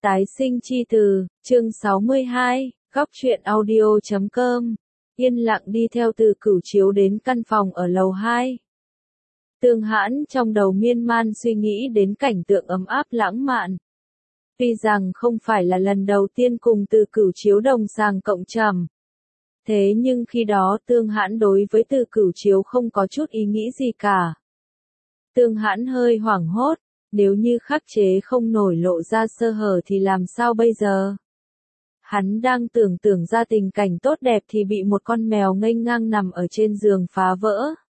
Tái sinh chi từ, chương 62, góc truyện audio.com. Yên lặng đi theo Từ Cửu Chiếu đến căn phòng ở lầu 2. Tương Hãn trong đầu miên man suy nghĩ đến cảnh tượng ấm áp lãng mạn. Tuy rằng không phải là lần đầu tiên cùng Từ Cửu Chiếu đồng sàng cộng trầm. Thế nhưng khi đó Tương Hãn đối với Từ Cửu Chiếu không có chút ý nghĩ gì cả. Tương Hãn hơi hoảng hốt. Nếu như khắc chế không nổi lộ ra sơ hở thì làm sao bây giờ? Hắn đang tưởng tượng ra tình cảnh tốt đẹp thì bị một con mèo nghênh ngang nằm ở trên giường phá vỡ.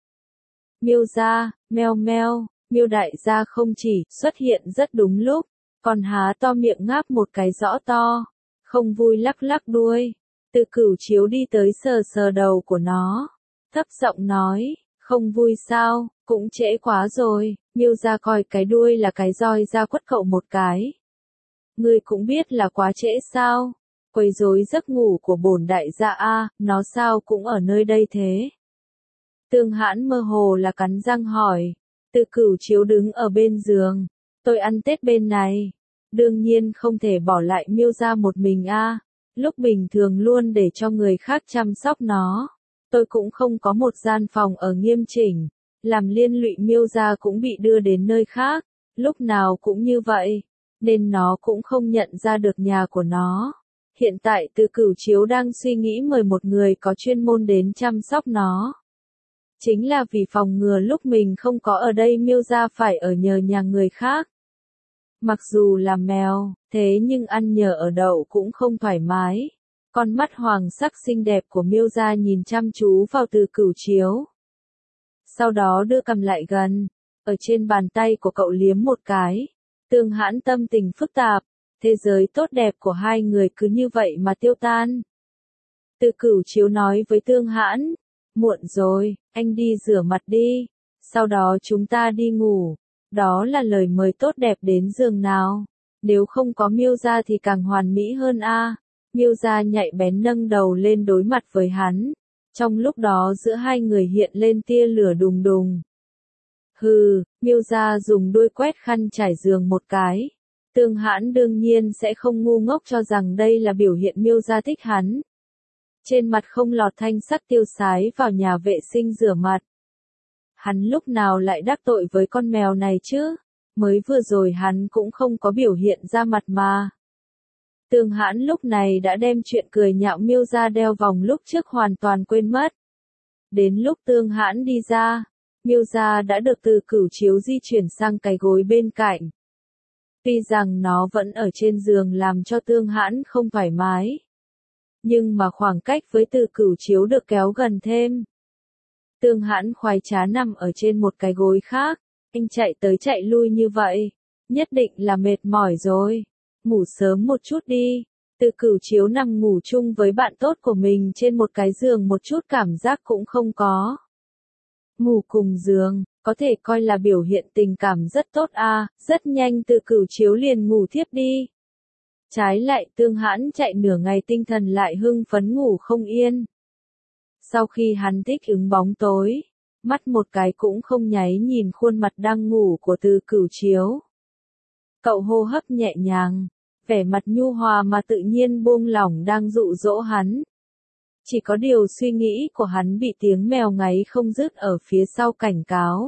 Miêu gia, meo meo, Miêu đại gia không chỉ xuất hiện rất đúng lúc, còn há to miệng ngáp một cái rõ to, không vui lắc lắc đuôi. Từ Cửu Chiếu đi tới sờ sờ đầu của nó, thấp giọng nói, không vui sao, cũng trễ quá rồi. Miêu gia coi cái đuôi là cái roi ra quất cậu một cái. Ngươi cũng biết là quá trễ sao? Quấy rối giấc ngủ của bổn đại gia a, nó sao cũng ở nơi đây thế? Tương Hãn mơ hồ là cắn răng hỏi. Từ Cửu Chiếu đứng ở bên giường. Tôi ăn Tết bên này. Đương nhiên không thể bỏ lại Miêu gia một mình a. Lúc bình thường luôn để cho người khác chăm sóc nó. Tôi cũng không có một gian phòng ở nghiêm chỉnh. Làm liên lụy Miêu gia cũng bị đưa đến nơi khác, lúc nào cũng như vậy, nên nó cũng không nhận ra được nhà của nó. Hiện tại Từ Cửu Chiếu đang suy nghĩ mời một người có chuyên môn đến chăm sóc nó. Chính là vì phòng ngừa lúc mình không có ở đây Miêu gia phải ở nhờ nhà người khác. Mặc dù là mèo, thế nhưng ăn nhờ ở đậu cũng không thoải mái. Con mắt hoàng sắc xinh đẹp của Miêu gia nhìn chăm chú vào Từ Cửu Chiếu. Sau đó đưa cầm lại gần, ở trên bàn tay của cậu liếm một cái. Tương Hãn tâm tình phức tạp, thế giới tốt đẹp của hai người cứ như vậy mà tiêu tan. Từ Cửu Chiếu nói với Tương Hãn, muộn rồi, anh đi rửa mặt đi, sau đó chúng ta đi ngủ. Đó là lời mời tốt đẹp đến giường nào, nếu không có Miêu gia thì càng hoàn mỹ hơn a. Miêu gia nhạy bén nâng đầu lên đối mặt với hắn. Trong lúc đó giữa hai người hiện lên tia lửa đùng đùng. Hừ, Miêu gia dùng đuôi quét khăn trải giường một cái. Tương Hãn đương nhiên sẽ không ngu ngốc cho rằng đây là biểu hiện Miêu gia thích hắn. Trên mặt không lọt thanh sắc tiêu sái vào nhà vệ sinh rửa mặt. Hắn lúc nào lại đắc tội với con mèo này chứ? Mới vừa rồi hắn cũng không có biểu hiện ra mặt mà. Tương Hãn lúc này đã đem chuyện cười nhạo Miêu gia đeo vòng lúc trước hoàn toàn quên mất. Đến lúc Tương Hãn đi ra, Miêu gia đã được Từ Cửu Chiếu di chuyển sang cái gối bên cạnh. Tuy rằng nó vẫn ở trên giường làm cho Tương Hãn không thoải mái. Nhưng mà khoảng cách với Từ Cửu Chiếu được kéo gần thêm. Tương Hãn khoái trá nằm ở trên một cái gối khác, anh chạy tới chạy lui như vậy, nhất định là mệt mỏi rồi. Ngủ sớm một chút đi. Từ Cửu Chiếu nằm ngủ chung với bạn tốt của mình trên một cái giường một chút cảm giác cũng không có. Ngủ cùng giường, có thể coi là biểu hiện tình cảm rất tốt a. Rất nhanh Từ Cửu Chiếu liền ngủ thiếp đi. Trái lại Tương Hãn chạy nửa ngày tinh thần lại hưng phấn ngủ không yên. Sau khi hắn thích ứng bóng tối, mắt một cái cũng không nháy nhìn khuôn mặt đang ngủ của Từ Cửu Chiếu. Cậu hô hấp nhẹ nhàng, vẻ mặt nhu hòa mà tự nhiên buông lỏng đang dụ dỗ hắn. Chỉ có điều suy nghĩ của hắn bị tiếng mèo ngáy không dứt ở phía sau cảnh cáo.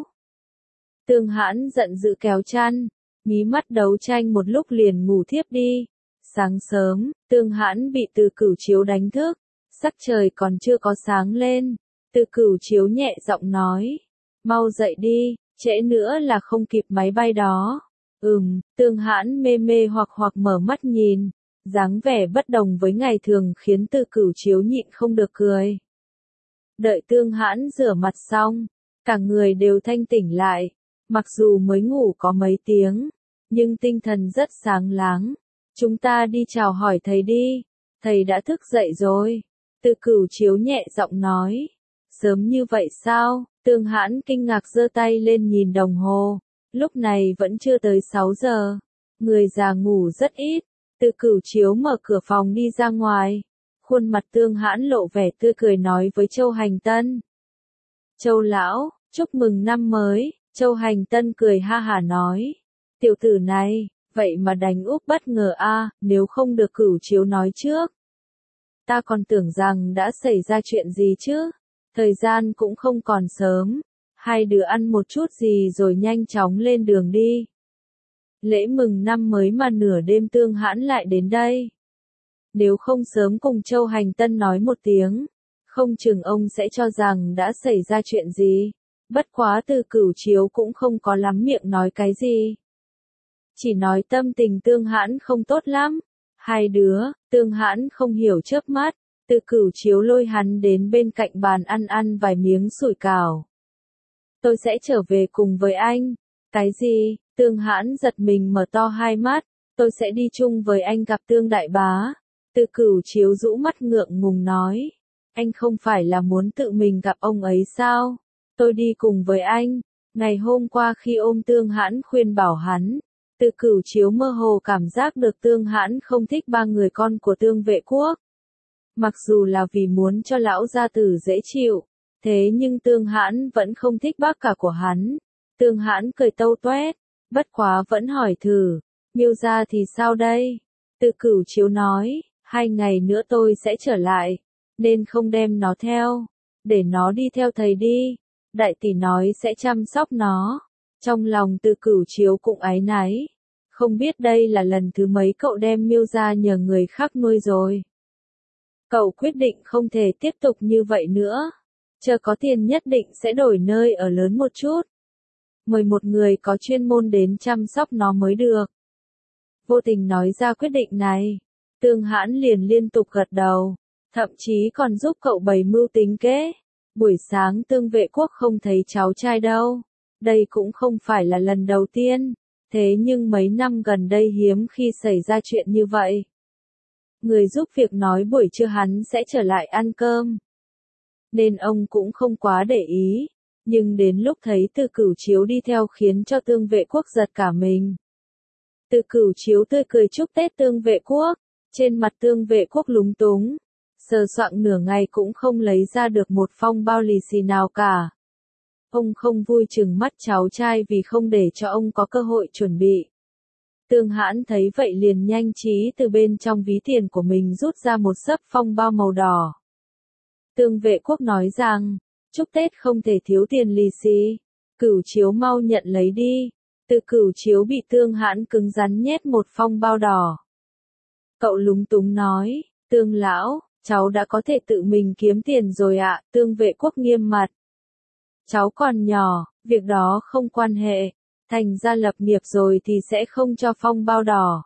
Tương Hãn giận dữ kéo chăn, mí mắt đấu tranh một lúc liền ngủ thiếp đi. Sáng sớm, Tương Hãn bị Từ Cửu Chiếu đánh thức, sắc trời còn chưa có sáng lên. Từ Cửu Chiếu nhẹ giọng nói, mau dậy đi, trễ nữa là không kịp máy bay đó. Tương Hãn mê mê hoặc mở mắt nhìn, dáng vẻ bất đồng với ngày thường khiến Từ Cửu Chiếu nhịn không được cười. Đợi Tương Hãn rửa mặt xong, cả người đều thanh tỉnh lại, mặc dù mới ngủ có mấy tiếng, nhưng tinh thần rất sáng láng. Chúng ta đi chào hỏi thầy đi, thầy đã thức dậy rồi. Từ Cửu Chiếu nhẹ giọng nói, sớm như vậy sao? Tương Hãn kinh ngạc giơ tay lên nhìn đồng hồ. Lúc này vẫn chưa tới 6 giờ. Người già ngủ rất ít. Từ Cửu Chiếu mở cửa phòng đi ra ngoài. Khuôn mặt Tương Hãn lộ vẻ tươi cười nói với Châu Hành Tân. Châu lão, chúc mừng năm mới. Châu Hành Tân cười ha hả nói. Tiểu tử này, Vậy mà đánh úp bất ngờ a, nếu không được Cửu Chiếu nói trước. Ta còn tưởng rằng đã xảy ra chuyện gì chứ. Thời gian cũng không còn sớm. Hai đứa ăn một chút gì rồi nhanh chóng lên đường đi. Lễ mừng năm mới mà nửa đêm Tương Hãn lại đến đây. Nếu không sớm cùng Châu Hành Tân nói một tiếng, không chừng ông sẽ cho rằng đã xảy ra chuyện gì. Bất quá Từ Cửu Chiếu cũng không có lắm miệng nói cái gì. Chỉ nói tâm tình Tương Hãn không tốt lắm. Hai đứa, Tương Hãn không hiểu chớp mắt, Từ Cửu Chiếu lôi hắn đến bên cạnh bàn ăn vài miếng sủi cảo. Tôi sẽ trở về cùng với anh. Cái gì? Tương Hãn giật mình mở to hai mắt. Tôi sẽ đi chung với anh gặp Tương đại bá. Từ Cửu Chiếu rũ mắt ngượng ngùng nói. Anh không phải là muốn tự mình gặp ông ấy sao? Tôi đi cùng với anh. Ngày hôm qua khi ôm Tương Hãn khuyên bảo hắn, Từ Cửu Chiếu mơ hồ cảm giác được Tương Hãn không thích ba người con của Tương Vệ Quốc. Mặc dù là vì muốn cho lão gia tử dễ chịu, thế nhưng Tương Hãn vẫn không thích bác cả của hắn. Tương Hãn cười tâu toét, bất quá vẫn hỏi thử, Miêu gia thì sao đây? Từ Cửu Chiếu nói, 2 ngày nữa tôi sẽ trở lại, nên không đem nó theo, để nó đi theo thầy đi. Đại tỷ nói sẽ chăm sóc nó. Trong lòng Từ Cửu Chiếu cũng áy náy. Không biết đây là lần thứ mấy cậu đem Miêu gia nhờ người khác nuôi rồi. Cậu quyết định không thể tiếp tục như vậy nữa. Chờ có tiền nhất định sẽ đổi nơi ở lớn một chút. Mời một người có chuyên môn đến chăm sóc nó mới được. Vô tình nói ra quyết định này. Tương Hãn liền liên tục gật đầu. Thậm chí còn giúp cậu bày mưu tính kế. Buổi sáng Tương Vệ Quốc không thấy cháu trai đâu. Đây cũng không phải là lần đầu tiên. Thế nhưng mấy năm gần đây hiếm khi xảy ra chuyện như vậy. Người giúp việc nói buổi trưa hắn sẽ trở lại ăn cơm. Nên ông cũng không quá để ý. Nhưng đến lúc thấy Từ Cửu Chiếu đi theo khiến cho Tương Vệ Quốc giật cả mình. Từ Cửu Chiếu tươi cười chúc Tết Tương Vệ Quốc. Trên mặt Tương Vệ Quốc lúng túng. Sờ soạng nửa ngày cũng không lấy ra được một phong bao lì xì nào cả. Ông không vui chừng mắt cháu trai vì không để cho ông có cơ hội chuẩn bị. Tương Hãn thấy vậy liền nhanh trí từ bên trong ví tiền của mình rút ra một xấp phong bao màu đỏ. Tương Vệ Quốc nói rằng, chúc Tết không thể thiếu tiền lì xì. Cửu Chiếu mau nhận lấy đi. Từ Cửu Chiếu bị Tương Hãn cứng rắn nhét một phong bao đỏ. Cậu lúng túng nói, Tương lão, cháu đã có thể tự mình kiếm tiền rồi ạ. Tương Vệ Quốc nghiêm mặt. Cháu còn nhỏ, việc đó không quan hệ. Thành ra lập nghiệp rồi thì sẽ không cho phong bao đỏ.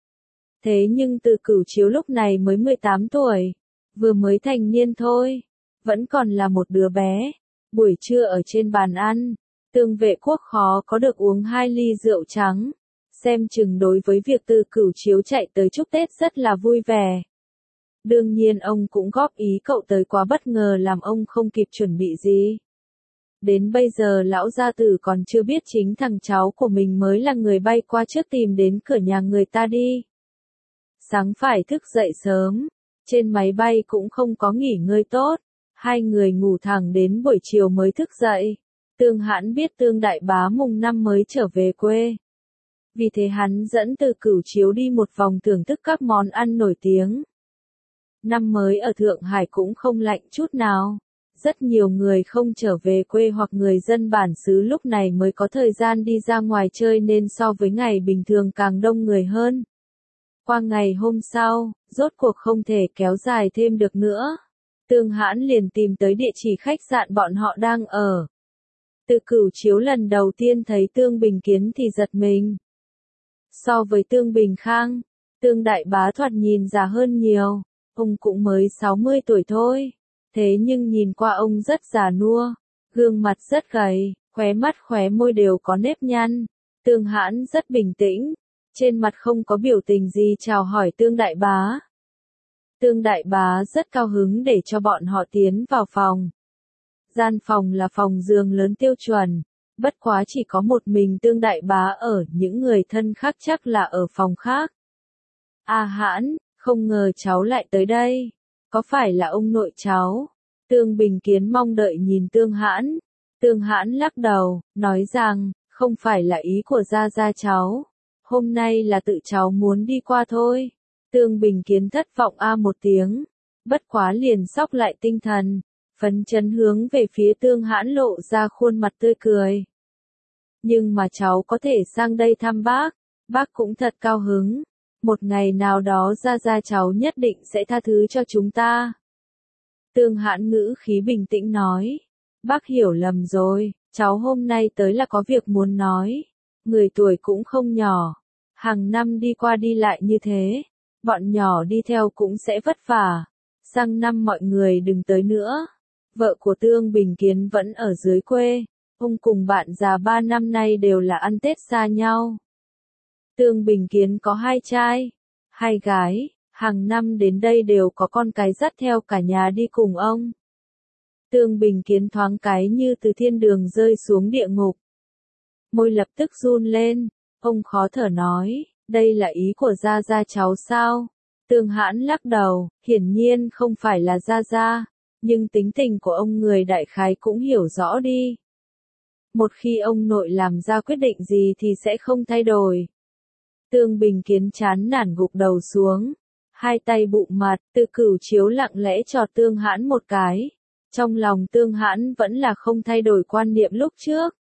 Thế nhưng Từ Cửu Chiếu lúc này mới 18 tuổi. Vừa mới thành niên thôi. Vẫn còn là một đứa bé. Buổi trưa ở trên bàn ăn, Tương Vệ Quốc khó có được uống 2 ly rượu trắng. Xem chừng đối với việc Từ Cửu Chiếu chạy tới chúc Tết rất là vui vẻ. Đương nhiên ông cũng góp ý cậu tới quá bất ngờ làm ông không kịp chuẩn bị gì. Đến bây giờ lão gia tử còn chưa biết chính thằng cháu của mình mới là người bay qua trước tìm đến cửa nhà người ta đi. Sáng phải thức dậy sớm, trên máy bay cũng không có nghỉ ngơi tốt, 2 người ngủ thẳng đến buổi chiều mới thức dậy. Tương Hãn biết Tương đại bá mùng 5 mới trở về quê. Vì thế hắn dẫn Từ Cửu Chiếu đi một vòng thưởng thức các món ăn nổi tiếng. Năm mới ở Thượng Hải cũng không lạnh chút nào. Rất nhiều người không trở về quê hoặc người dân bản xứ lúc này mới có thời gian đi ra ngoài chơi nên so với ngày bình thường càng đông người hơn. Qua ngày hôm sau, rốt cuộc không thể kéo dài thêm được nữa. Tương Hãn liền tìm tới địa chỉ khách sạn bọn họ đang ở. Từ Cửu Chiếu lần đầu tiên thấy Tương Bình Kiến thì giật mình. So với Tương Bình Khang, Tương đại bá thoạt nhìn già hơn nhiều, ông cũng mới 60 tuổi thôi. Thế nhưng nhìn qua ông rất già nua, gương mặt rất gầy, khóe mắt khóe môi đều có nếp nhăn. Tương Hãn rất bình tĩnh, trên mặt không có biểu tình gì chào hỏi Tương đại bá. Tương đại bá rất cao hứng để cho bọn họ tiến vào phòng. Gian phòng là phòng giường lớn tiêu chuẩn, bất quá chỉ có một mình Tương đại bá ở, những người thân khác chắc là ở phòng khác. A Hãn, không ngờ cháu lại tới đây. Có phải là ông nội cháu? Tương Bình Kiến mong đợi nhìn Tương Hãn. Tương Hãn lắc đầu, nói rằng, không phải là ý của gia gia cháu. Hôm nay là tự cháu muốn đi qua thôi. Tương Bình Kiến thất vọng một tiếng, bất quá liền sóc lại tinh thần, phấn chấn hướng về phía Tương Hãn lộ ra khuôn mặt tươi cười. Nhưng mà cháu có thể sang đây thăm bác cũng thật cao hứng. Một ngày nào đó Gia cháu nhất định sẽ tha thứ cho chúng ta. Tương Hãn ngữ khí bình tĩnh nói, bác hiểu lầm rồi, cháu hôm nay tới là có việc muốn nói. Người tuổi cũng không nhỏ, hàng năm đi qua đi lại như thế, bọn nhỏ đi theo cũng sẽ vất vả. Sang năm mọi người đừng tới nữa. Vợ của Tương Bình Kiến vẫn ở dưới quê, ông cùng bạn già 3 năm nay đều là ăn Tết xa nhau. Tương Bình Kiến có 2 trai, 2 gái, hàng năm đến đây đều có con cái dắt theo cả nhà đi cùng ông. Tương Bình Kiến thoáng cái như từ thiên đường rơi xuống địa ngục. Môi lập tức run lên, ông khó thở nói, đây là ý của Gia cháu sao? Tương Hãn lắc đầu, hiển nhiên không phải là Gia, nhưng tính tình của ông người đại khái cũng hiểu rõ đi. Một khi ông nội làm ra quyết định gì thì sẽ không thay đổi. Tương Bình Kiến chán nản gục đầu xuống, hai tay bụng mặt, Từ Cửu Chiếu lặng lẽ chọt Tương Hãn một cái. Trong lòng Tương Hãn vẫn là không thay đổi quan niệm lúc trước.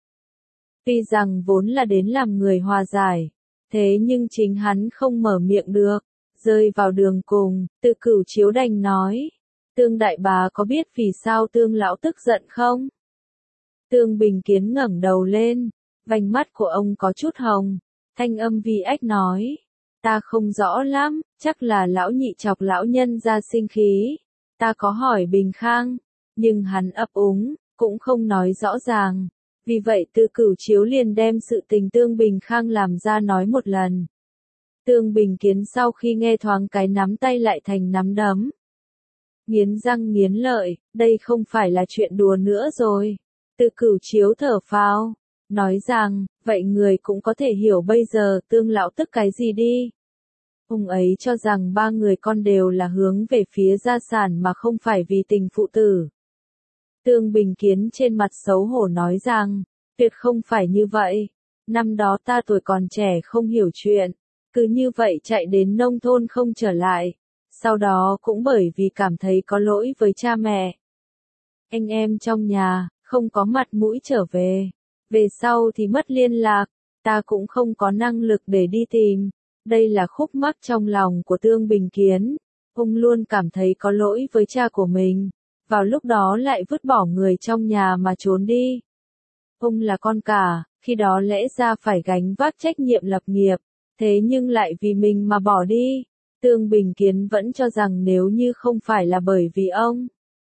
Tuy rằng vốn là đến làm người hòa giải, thế nhưng chính hắn không mở miệng được, rơi vào đường cùng, Từ Cửu Chiếu đành nói, Tương đại bá có biết vì sao Tương lão tức giận không? Tương Bình Kiến ngẩng đầu lên, vành mắt của ông có chút hồng, thanh âm vi ách nói, ta không rõ lắm, chắc là lão nhị chọc lão nhân ra sinh khí, ta có hỏi Bình Khang, nhưng hắn ấp úng, cũng không nói rõ ràng. Vì vậy Từ Cửu Chiếu liền đem sự tình Tương Bình Khang làm ra nói một lần. Tương Bình Kiến sau khi nghe thoáng cái nắm tay lại thành nắm đấm. Nghiến răng nghiến lợi, đây không phải là chuyện đùa nữa rồi. Từ Cửu Chiếu thở phào, nói rằng, vậy người cũng có thể hiểu bây giờ Tương lão tức cái gì đi. Ông ấy cho rằng 3 người con đều là hướng về phía gia sản mà không phải vì tình phụ tử. Tương Bình Kiến trên mặt xấu hổ nói rằng, tuyệt không phải như vậy. Năm đó ta tuổi còn trẻ không hiểu chuyện, cứ như vậy chạy đến nông thôn không trở lại. Sau đó cũng bởi vì cảm thấy có lỗi với cha mẹ. Anh em trong nhà, không có mặt mũi trở về. Về sau thì mất liên lạc, ta cũng không có năng lực để đi tìm. Đây là khúc mắc trong lòng của Tương Bình Kiến. Ông luôn cảm thấy có lỗi với cha của mình. Vào lúc đó lại vứt bỏ người trong nhà mà trốn đi. Ông là con cả, khi đó lẽ ra phải gánh vác trách nhiệm lập nghiệp, thế nhưng lại vì mình mà bỏ đi. Tương Bình Kiến vẫn cho rằng nếu như không phải là bởi vì ông,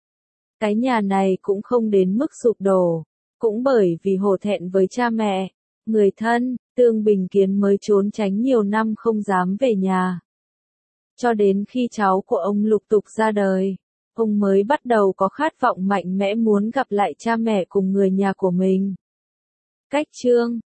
cái nhà này cũng không đến mức sụp đổ, cũng bởi vì hổ thẹn với cha mẹ, người thân, Tương Bình Kiến mới trốn tránh nhiều năm không dám về nhà. Cho đến khi cháu của ông lục tục ra đời, ông mới bắt đầu có khát vọng mạnh mẽ muốn gặp lại cha mẹ cùng người nhà của mình. Cách chương